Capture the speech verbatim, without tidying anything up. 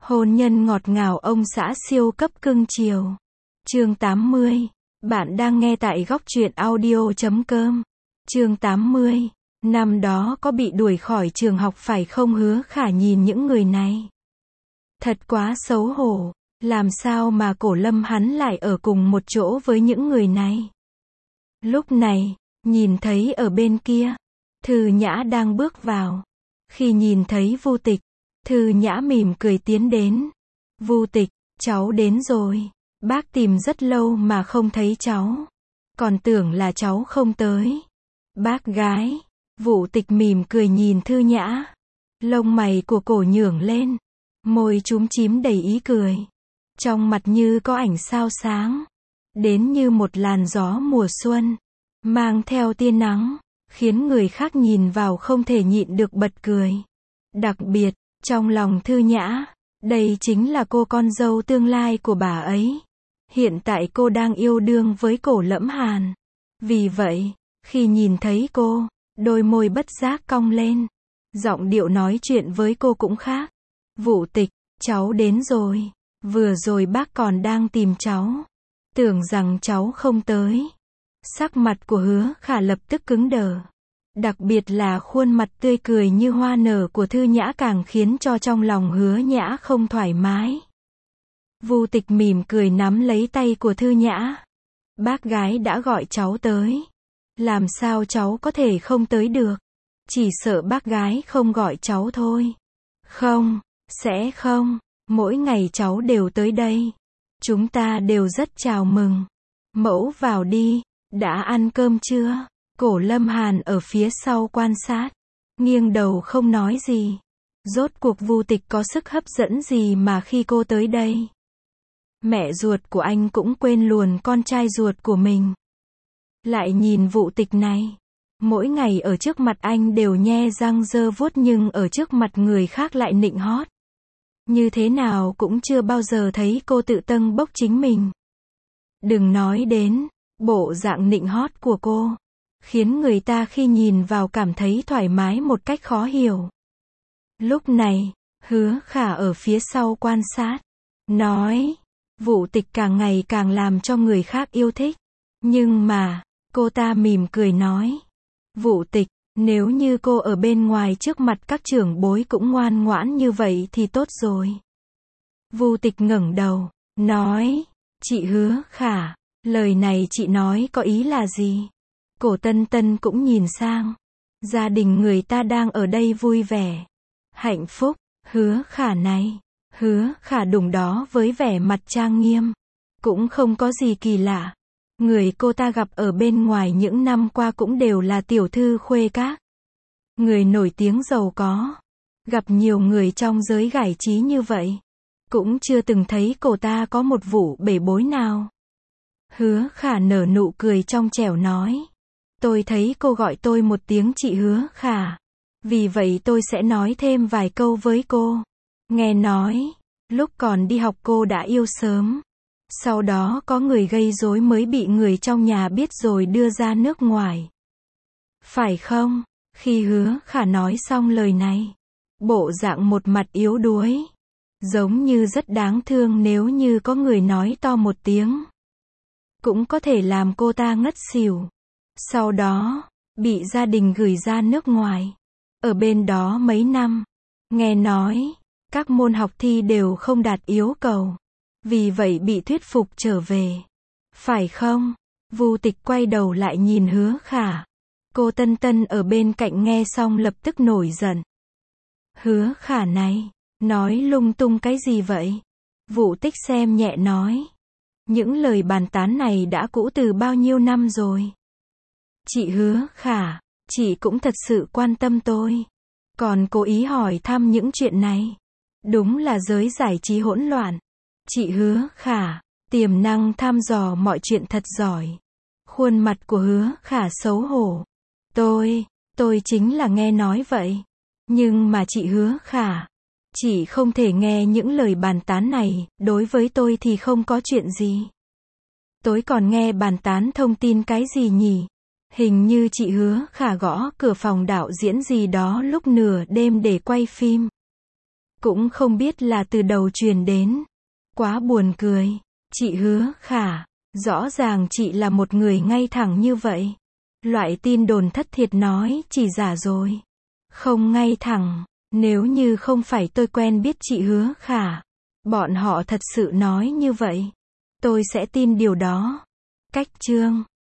Hôn nhân ngọt ngào ông xã siêu cấp cưng chiều. Chương tám mươi. Bạn đang nghe tại góc truyện audio chấm com. Chương tám mươi. Năm đó có bị đuổi khỏi trường học phải không? Hứa Khả nhìn những người này. Thật quá xấu hổ. Làm sao mà Cổ Lâm hắn lại ở cùng một chỗ với những người này? Lúc này, nhìn thấy ở bên kia, Thư Nhã đang bước vào. Khi nhìn thấy Vu Tịch, Thư Nhã mỉm cười tiến đến. Vu Tịch, cháu đến rồi. Bác tìm rất lâu mà không thấy cháu. Còn tưởng là cháu không tới. Bác gái. Vu Tịch mỉm cười nhìn Thư Nhã. Lông mày của cổ nhưởng lên. Môi chúm chím đầy ý cười. Trong mặt như có ánh sao sáng. Đến như một làn gió mùa xuân. Mang theo tia nắng. Khiến người khác nhìn vào không thể nhịn được bật cười. Đặc biệt, trong lòng Thư Nhã, đây chính là cô con dâu tương lai của bà ấy. Hiện tại cô đang yêu đương với Cổ Lẫm Hàn. Vì vậy, khi nhìn thấy cô, đôi môi bất giác cong lên. Giọng điệu nói chuyện với cô cũng khác. Vu Tịch, cháu đến rồi. Vừa rồi bác còn đang tìm cháu. Tưởng rằng cháu không tới. Sắc mặt của Hứa Khả lập tức cứng đờ. Đặc biệt là khuôn mặt tươi cười như hoa nở của Thư Nhã càng khiến cho trong lòng Hứa Nhã không thoải mái. Vu Tịch mỉm cười nắm lấy tay của Thư Nhã. Bác gái đã gọi cháu tới. Làm sao cháu có thể không tới được? Chỉ sợ bác gái không gọi cháu thôi. Không, sẽ không. Mỗi ngày cháu đều tới đây. Chúng ta đều rất chào mừng. Mẫu vào đi. Đã ăn cơm chưa? Cổ Lâm Hàn ở phía sau quan sát. Nghiêng đầu không nói gì. Rốt cuộc Vu Tịch có sức hấp dẫn gì mà khi cô tới đây? Mẹ ruột của anh cũng quên luôn con trai ruột của mình. Lại nhìn Vu Tịch này. Mỗi ngày ở trước mặt anh đều nhe răng giơ vuốt nhưng ở trước mặt người khác lại nịnh hót. Như thế nào cũng chưa bao giờ thấy cô tự tâng bốc chính mình. Đừng nói đến bộ dạng nịnh hót của cô. Khiến người ta khi nhìn vào cảm thấy thoải mái một cách khó hiểu. Lúc này, Hứa Khả ở phía sau quan sát. Nói, Vu Tịch càng ngày càng làm cho người khác yêu thích. Nhưng mà, cô ta mỉm cười nói. Vu Tịch, nếu như cô ở bên ngoài trước mặt các trưởng bối cũng ngoan ngoãn như vậy thì tốt rồi. Vu Tịch ngẩng đầu, nói, chị Hứa Khả, lời này chị nói có ý là gì? Cổ Tân Tân cũng nhìn sang. Gia đình người ta đang ở đây vui vẻ. Hạnh phúc. Hứa Khả này. Hứa Khả đùng đó với vẻ mặt trang nghiêm. Cũng không có gì kỳ lạ. Người cô ta gặp ở bên ngoài những năm qua cũng đều là tiểu thư khuê các. Người nổi tiếng giàu có. Gặp nhiều người trong giới giải trí như vậy. Cũng chưa từng thấy cô ta có một vụ bể bối nào. Hứa Khả nở nụ cười trong trẻo nói. Tôi thấy cô gọi tôi một tiếng chị Hứa Khả. Vì vậy tôi sẽ nói thêm vài câu với cô. Nghe nói, lúc còn đi học cô đã yêu sớm. Sau đó có người gây rối mới bị người trong nhà biết rồi đưa ra nước ngoài. Phải không? Khi Hứa Khả nói xong lời này, bộ dạng một mặt yếu đuối. Giống như rất đáng thương nếu như có người nói to một tiếng. Cũng có thể làm cô ta ngất xỉu. Sau đó, bị gia đình gửi ra nước ngoài. Ở bên đó mấy năm. Nghe nói, các môn học thi đều không đạt yêu cầu. Vì vậy bị thuyết phục trở về. Phải không? Vu Tịch quay đầu lại nhìn Hứa Khả. Cô Tân Tân ở bên cạnh nghe xong lập tức nổi giận. Hứa Khả này, nói lung tung cái gì vậy? Vu Tịch xem nhẹ nói. Những lời bàn tán này đã cũ từ bao nhiêu năm rồi. Chị Hứa Khả, chị cũng thật sự quan tâm tôi. Còn cố ý hỏi thăm những chuyện này. Đúng là giới giải trí hỗn loạn. Chị Hứa Khả, tiềm năng thăm dò mọi chuyện thật giỏi. Khuôn mặt của Hứa Khả xấu hổ. Tôi, tôi chính là nghe nói vậy. Nhưng mà chị Hứa Khả, chị không thể nghe những lời bàn tán này, đối với tôi thì không có chuyện gì. Tối còn nghe bàn tán thông tin cái gì nhỉ? Hình như chị Hứa Khả gõ cửa phòng đạo diễn gì đó lúc nửa đêm để quay phim. Cũng không biết là từ đầu truyền đến. Quá buồn cười. Chị Hứa Khả, rõ ràng chị là một người ngay thẳng như vậy. Loại tin đồn thất thiệt nói chỉ giả rồi. Không ngay thẳng. Nếu như không phải tôi quen biết chị Hứa Khả, bọn họ thật sự nói như vậy, tôi sẽ tin điều đó. Cách chương